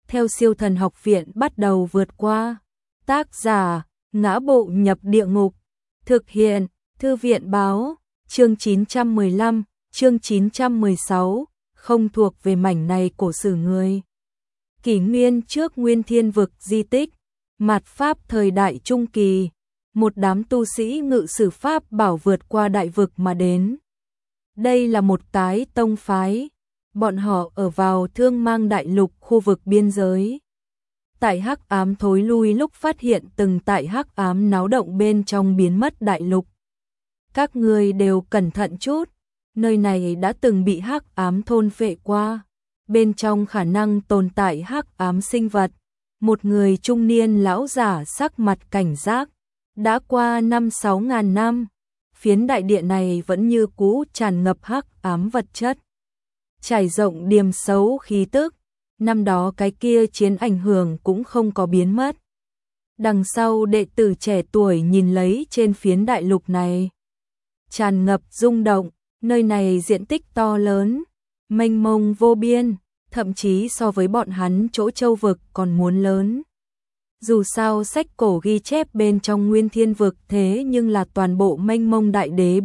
theo Siêu Thần Học Viện bắt đầu vượt qua. Tác giả: Ngã Bộ Nhập Địa Ngục. Thực hiện: Thư viện báo. Chương 915, chương 916, không thuộc về mảnh này cổ sử người. Kỷ nguyên trước Nguyên Thiên Vực di tích, mạt Pháp thời đại trung kỳ, một đám tu sĩ ngự sử Pháp bảo vượt qua đại vực mà đến. Đây là một cái tông phái, bọn họ ở vào Thương Mang đại lục khu vực biên giới. Tại hắc ám thối lui lúc phát hiện từng tại hắc ám náo động bên trong biến mất đại lục. Các người đều cẩn thận chút, nơi này đã từng bị hắc ám thôn phệ qua, bên trong khả năng tồn tại hắc ám sinh vật. Một người trung niên lão giả sắc mặt cảnh giác, đã qua 5-6 ngàn năm, phiến đại địa này vẫn như cũ tràn ngập hắc ám vật chất, trải rộng điềm xấu khí tức. Năm đó cái kia chiến ảnh hưởng cũng không có biến mất. Đằng sau đệ tử trẻ tuổi nhìn lấy trên phiến đại lục này, tràn ngập rung động. Nơi này diện tích to lớn, mênh mông vô biên, thậm chí so với bọn hắn chỗ châu vực còn muốn lớn. Dù sao sách cổ ghi chép bên trong Nguyên Thiên Vực thế nhưng là toàn bộ mênh mông đại đế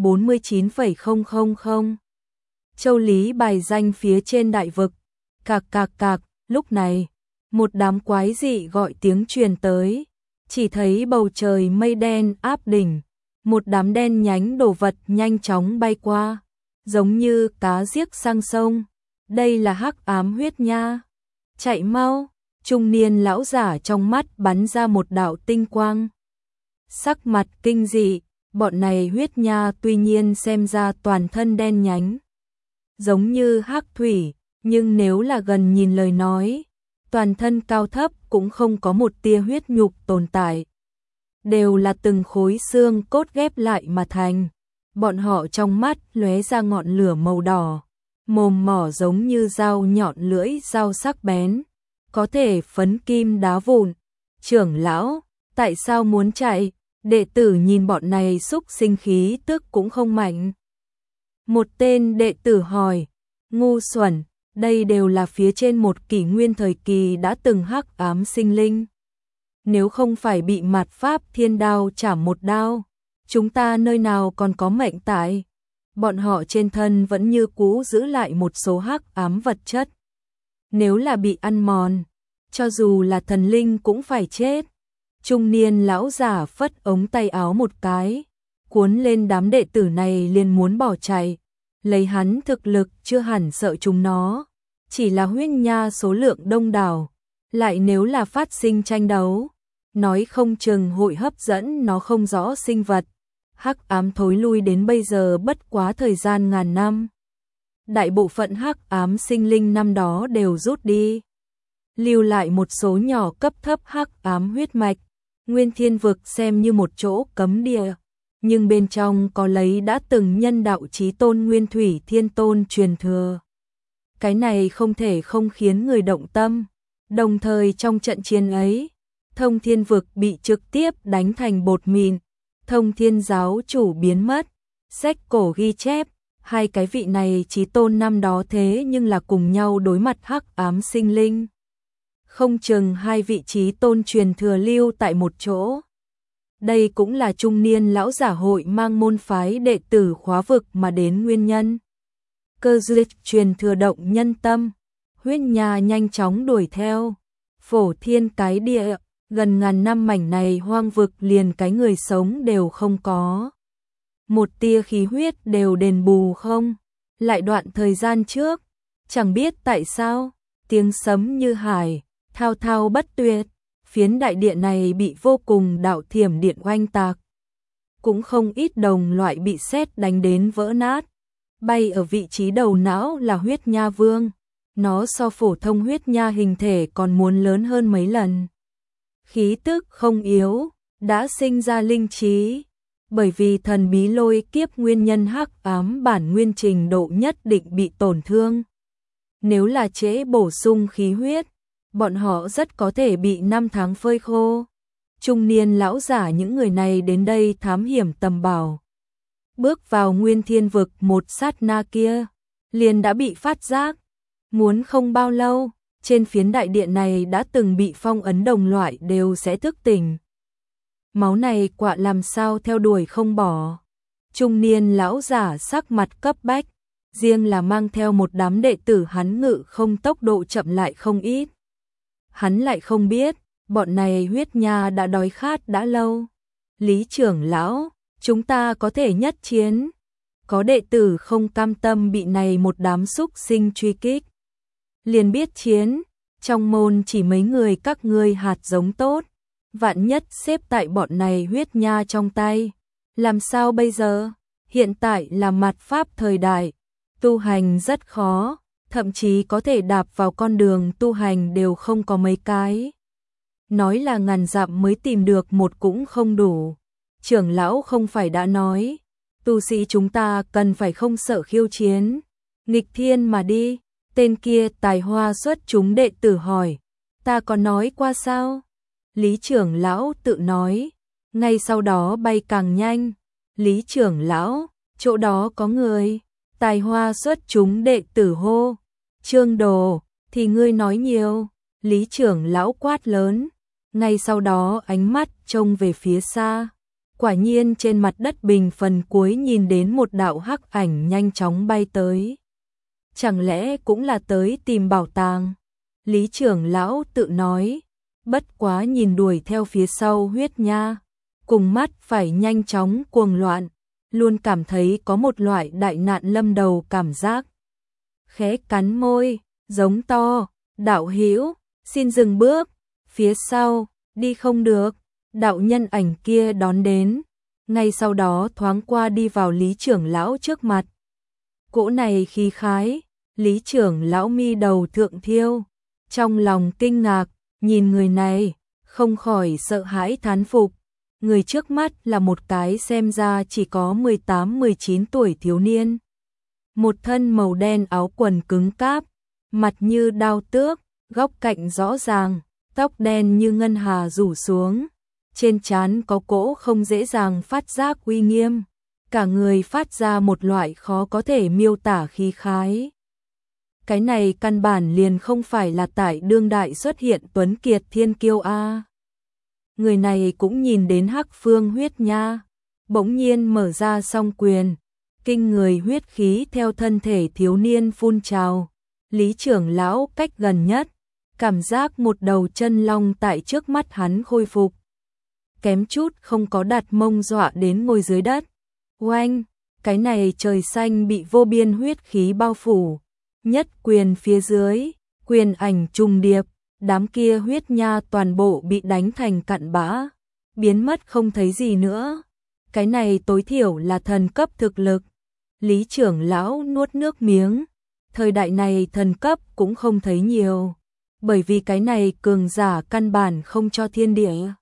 49,000 châu lý bài danh phía trên đại vực. Cạc cạc cạc, lúc này, một đám quái dị gọi tiếng truyền tới, chỉ thấy bầu trời mây đen áp đỉnh, một đám đen nhánh đồ vật nhanh chóng bay qua, giống như cá giếc sang sông. Đây là hắc ám huyết nha. Chạy mau, trung niên lão giả trong mắt bắn ra một đạo tinh quang. Sắc mặt kinh dị, bọn này huyết nha tuy nhiên xem ra toàn thân đen nhánh, giống như hắc thủy, nhưng nếu là gần nhìn lời nói, toàn thân cao thấp cũng không có một tia huyết nhục tồn tại. Đều là từng khối xương cốt ghép lại mà thành. Bọn họ trong mắt lóe ra ngọn lửa màu đỏ, mồm mỏ giống như dao nhọn lưỡi dao sắc bén, có thể phấn kim đá vụn. Trưởng lão, tại sao muốn chạy? Đệ tử nhìn bọn này xúc sinh khí tức cũng không mạnh. Một tên đệ tử hỏi, ngu xuẩn, đây đều là phía trên một kỷ nguyên thời kỳ đã từng hắc ám sinh linh. Nếu không phải bị mạt Pháp thiên đao chảm một đao, chúng ta nơi nào còn có mệnh tại. Bọn họ trên thân vẫn như cũ giữ lại một số hắc ám vật chất. Nếu là bị ăn mòn, cho dù là thần linh cũng phải chết. Trung niên lão giả phất ống tay áo một cái, cuốn lên đám đệ tử này liền muốn bỏ chạy. Lấy hắn thực lực chưa hẳn sợ chúng nó, chỉ là huyết nha số lượng đông đảo, lại nếu là phát sinh tranh đấu, nói không chừng hội hấp dẫn nó không rõ sinh vật. Hắc ám thối lui đến bây giờ bất quá thời gian ngàn năm. Đại bộ phận hắc ám sinh linh năm đó đều rút đi, lưu lại một số nhỏ cấp thấp hắc ám huyết mạch. Nguyên Thiên Vực xem như một chỗ cấm địa, nhưng bên trong có lấy đã từng nhân đạo chí tôn Nguyên Thủy Thiên Tôn truyền thừa. Cái này không thể không khiến người động tâm. Đồng thời trong trận chiến ấy, Thông Thiên Vực bị trực tiếp đánh thành bột mịn, Thông Thiên giáo chủ biến mất. Sách cổ ghi chép, hai cái vị này chí tôn năm đó thế nhưng là cùng nhau đối mặt hắc ám sinh linh. Không chừng hai vị chí tôn truyền thừa lưu tại một chỗ. Đây cũng là trung niên lão giả hội mang môn phái đệ tử khóa vực mà đến nguyên nhân. Cơ duyên truyền thừa động nhân tâm, huyết nha nhanh chóng đuổi theo. Phổ thiên cái địa, gần ngàn năm mảnh này hoang vực liền cái người sống đều không có. Một tia khí huyết đều đền bù không. Lại đoạn thời gian trước, chẳng biết tại sao, tiếng sấm như hải, thao thao bất tuyệt. Phiến đại địa này bị vô cùng đạo thiểm điện oanh tạc. Cũng không ít đồng loại bị sét đánh đến vỡ nát. Bay ở vị trí đầu não là huyết nha vương. Nó so phổ thông huyết nha hình thể còn muốn lớn hơn mấy lần. Khí tức không yếu, đã sinh ra linh trí. Bởi vì thần bí lôi kiếp nguyên nhân hắc ám bản nguyên trình độ nhất định bị tổn thương. Nếu là trễ bổ sung khí huyết, bọn họ rất có thể bị 5 tháng phơi khô. Trung niên lão giả những người này đến đây thám hiểm tầm bảo. Bước vào Nguyên Thiên Vực một sát na kia, liền đã bị phát giác. Muốn không bao lâu, trên phiến đại điện này đã từng bị phong ấn đồng loại đều sẽ thức tỉnh. Máu này quả làm sao theo đuổi không bỏ. Trung niên lão giả sắc mặt cấp bách, riêng là mang theo một đám đệ tử hắn ngự không tốc độ chậm lại không ít. Hắn lại không biết, bọn này huyết nha đã đói khát đã lâu. Lý trưởng lão, chúng ta có thể nhất chiến. Có đệ tử không cam tâm bị này một đám xúc sinh truy kích. Liền biết chiến, trong môn chỉ mấy người các ngươi hạt giống tốt, vạn nhất xếp tại bọn này huyết nha trong tay. Làm sao bây giờ? Hiện tại là mạt pháp thời đại, tu hành rất khó, thậm chí có thể đạp vào con đường tu hành đều không có mấy cái. Nói là ngàn dặm mới tìm được một cũng không đủ. Trưởng lão không phải đã nói, tu sĩ chúng ta cần phải không sợ khiêu chiến, nghịch thiên mà đi. Tên kia tài hoa xuất chúng đệ tử hỏi, ta có nói qua sao? Lý trưởng lão tự nói, ngay sau đó bay càng nhanh. Lý trưởng lão, chỗ đó có người. Tài hoa xuất chúng đệ tử hô, Trương Đồ, thì ngươi nói nhiều. Lý trưởng lão quát lớn, ngay sau đó ánh mắt trông về phía xa. Quả nhiên trên mặt đất bình phần cuối nhìn đến một đạo hắc ảnh nhanh chóng bay tới. Chẳng lẽ cũng là tới tìm bảo tàng? Lý trưởng lão tự nói, bất quá nhìn đuổi theo phía sau huyết nha, cùng mắt phải nhanh chóng cuồng loạn, luôn cảm thấy có một loại đại nạn lâm đầu cảm giác. Khẽ cắn môi, giống to, đạo hữu, xin dừng bước, phía sau, đi không được. Đạo nhân ảnh kia đón đến, ngay sau đó thoáng qua đi vào Lý trưởng lão trước mặt. Cỗ này khí khái, Lý trưởng lão mi đầu thượng thiêu, trong lòng kinh ngạc, nhìn người này, không khỏi sợ hãi thán phục. Người trước mắt là một cái xem ra chỉ có 18-19 tuổi thiếu niên. Một thân màu đen áo quần cứng cáp, mặt như đao tước, góc cạnh rõ ràng, tóc đen như ngân hà rủ xuống. Trên trán có cỗ không dễ dàng phát giác uy nghiêm, cả người phát ra một loại khó có thể miêu tả khí khái. Cái này căn bản liền không phải là tại đương đại xuất hiện tuấn kiệt thiên kiêu a. Người này cũng nhìn đến Hắc Phương huyết nha, bỗng nhiên mở ra song quyền, kinh người huyết khí theo thân thể thiếu niên phun trào. Lý trưởng lão cách gần nhất, cảm giác một đầu chân long tại trước mắt hắn khôi phục. Kém chút không có đặt mông dọa đến ngồi dưới đất. Oanh, cái này trời xanh bị vô biên huyết khí bao phủ. Nhất quyền phía dưới, quyền ảnh trùng điệp, đám kia huyết nha toàn bộ bị đánh thành cặn bã, biến mất không thấy gì nữa. Cái này tối thiểu là thần cấp thực lực. Lý trưởng lão nuốt nước miếng, thời đại này thần cấp cũng không thấy nhiều, bởi vì cái này cường giả căn bản không cho thiên địa.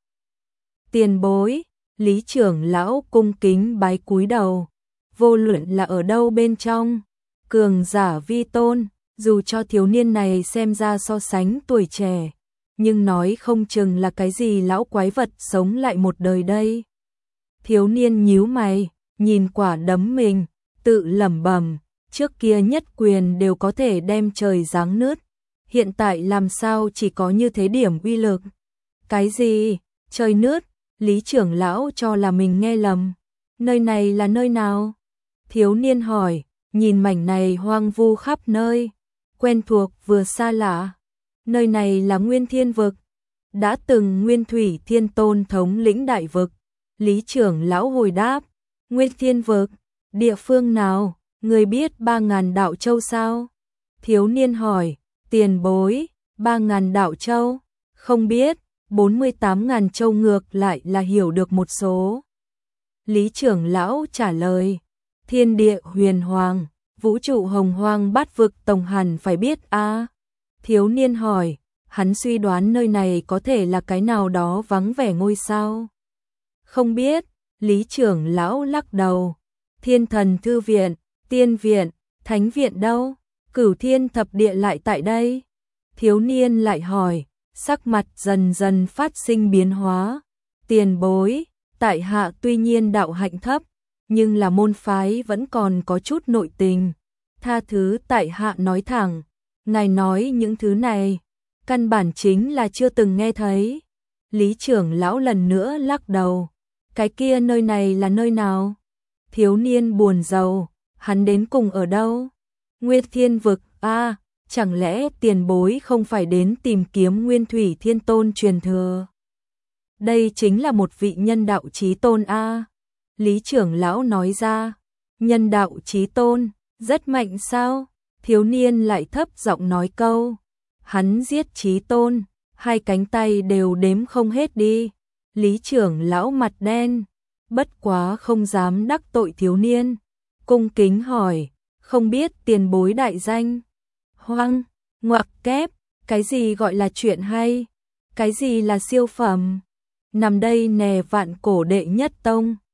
Tiền bối, Lý trưởng lão cung kính bái cúi đầu, vô luận là ở đâu bên trong, cường giả vi tôn, dù cho thiếu niên này xem ra so sánh tuổi trẻ, nhưng nói không chừng là cái gì lão quái vật sống lại một đời đây. Thiếu niên nhíu mày, nhìn quả đấm mình, tự lẩm bẩm, trước kia nhất quyền đều có thể đem trời giáng nứt, hiện tại làm sao chỉ có như thế điểm uy lực. Cái gì? Trời nứt? Lý trưởng lão cho là mình nghe lầm. Nơi này là nơi nào? Thiếu niên hỏi, nhìn mảnh này hoang vu khắp nơi, quen thuộc vừa xa lạ. Nơi này là Nguyên Thiên Vực, đã từng Nguyên Thủy Thiên Tôn thống lĩnh đại vực. Lý trưởng lão hồi đáp, Nguyên Thiên Vực, địa phương nào, người biết 3.000 đạo châu sao? Thiếu niên hỏi, tiền bối, 3.000 đạo châu, không biết, 48.000 châu ngược lại là hiểu được một số. Lý trưởng lão trả lời, thiên địa huyền hoàng, vũ trụ hồng hoang bát vực tổng hẳn phải biết a. Thiếu niên hỏi, hắn suy đoán nơi này có thể là cái nào đó vắng vẻ ngôi sao. Không biết, Lý trưởng lão lắc đầu, Thiên Thần Thư Viện, Tiên Viện, Thánh Viện đâu, Cửu Thiên Thập Địa lại tại đây. Thiếu niên lại hỏi, sắc mặt dần dần phát sinh biến hóa, tiền bối, tại hạ tuy nhiên đạo hạnh thấp, nhưng là môn phái vẫn còn có chút nội tình, tha thứ tại hạ nói thẳng, ngài nói những thứ này, căn bản chính là chưa từng nghe thấy. Lý trưởng lão lần nữa lắc đầu. Cái kia nơi này là nơi nào? Thiếu niên buồn rầu, hắn đến cùng ở đâu? Nguyên Thiên vực, chẳng lẽ tiền bối không phải đến tìm kiếm Nguyên Thủy Thiên Tôn truyền thừa? Đây chính là một vị nhân đạo chí tôn a. Lý trưởng lão nói ra. Nhân đạo chí tôn, rất mạnh sao? Thiếu niên lại thấp giọng nói câu. Hắn giết chí tôn, hai cánh tay đều đếm không hết đi. Lý trưởng lão mặt đen, bất quá không dám đắc tội thiếu niên. Cung kính hỏi, không biết tiền bối đại danh? Hoang, ngoặc kép, cái gì gọi là chuyện hay? Cái gì là siêu phẩm? Nằm đây nè vạn cổ đệ nhất tông.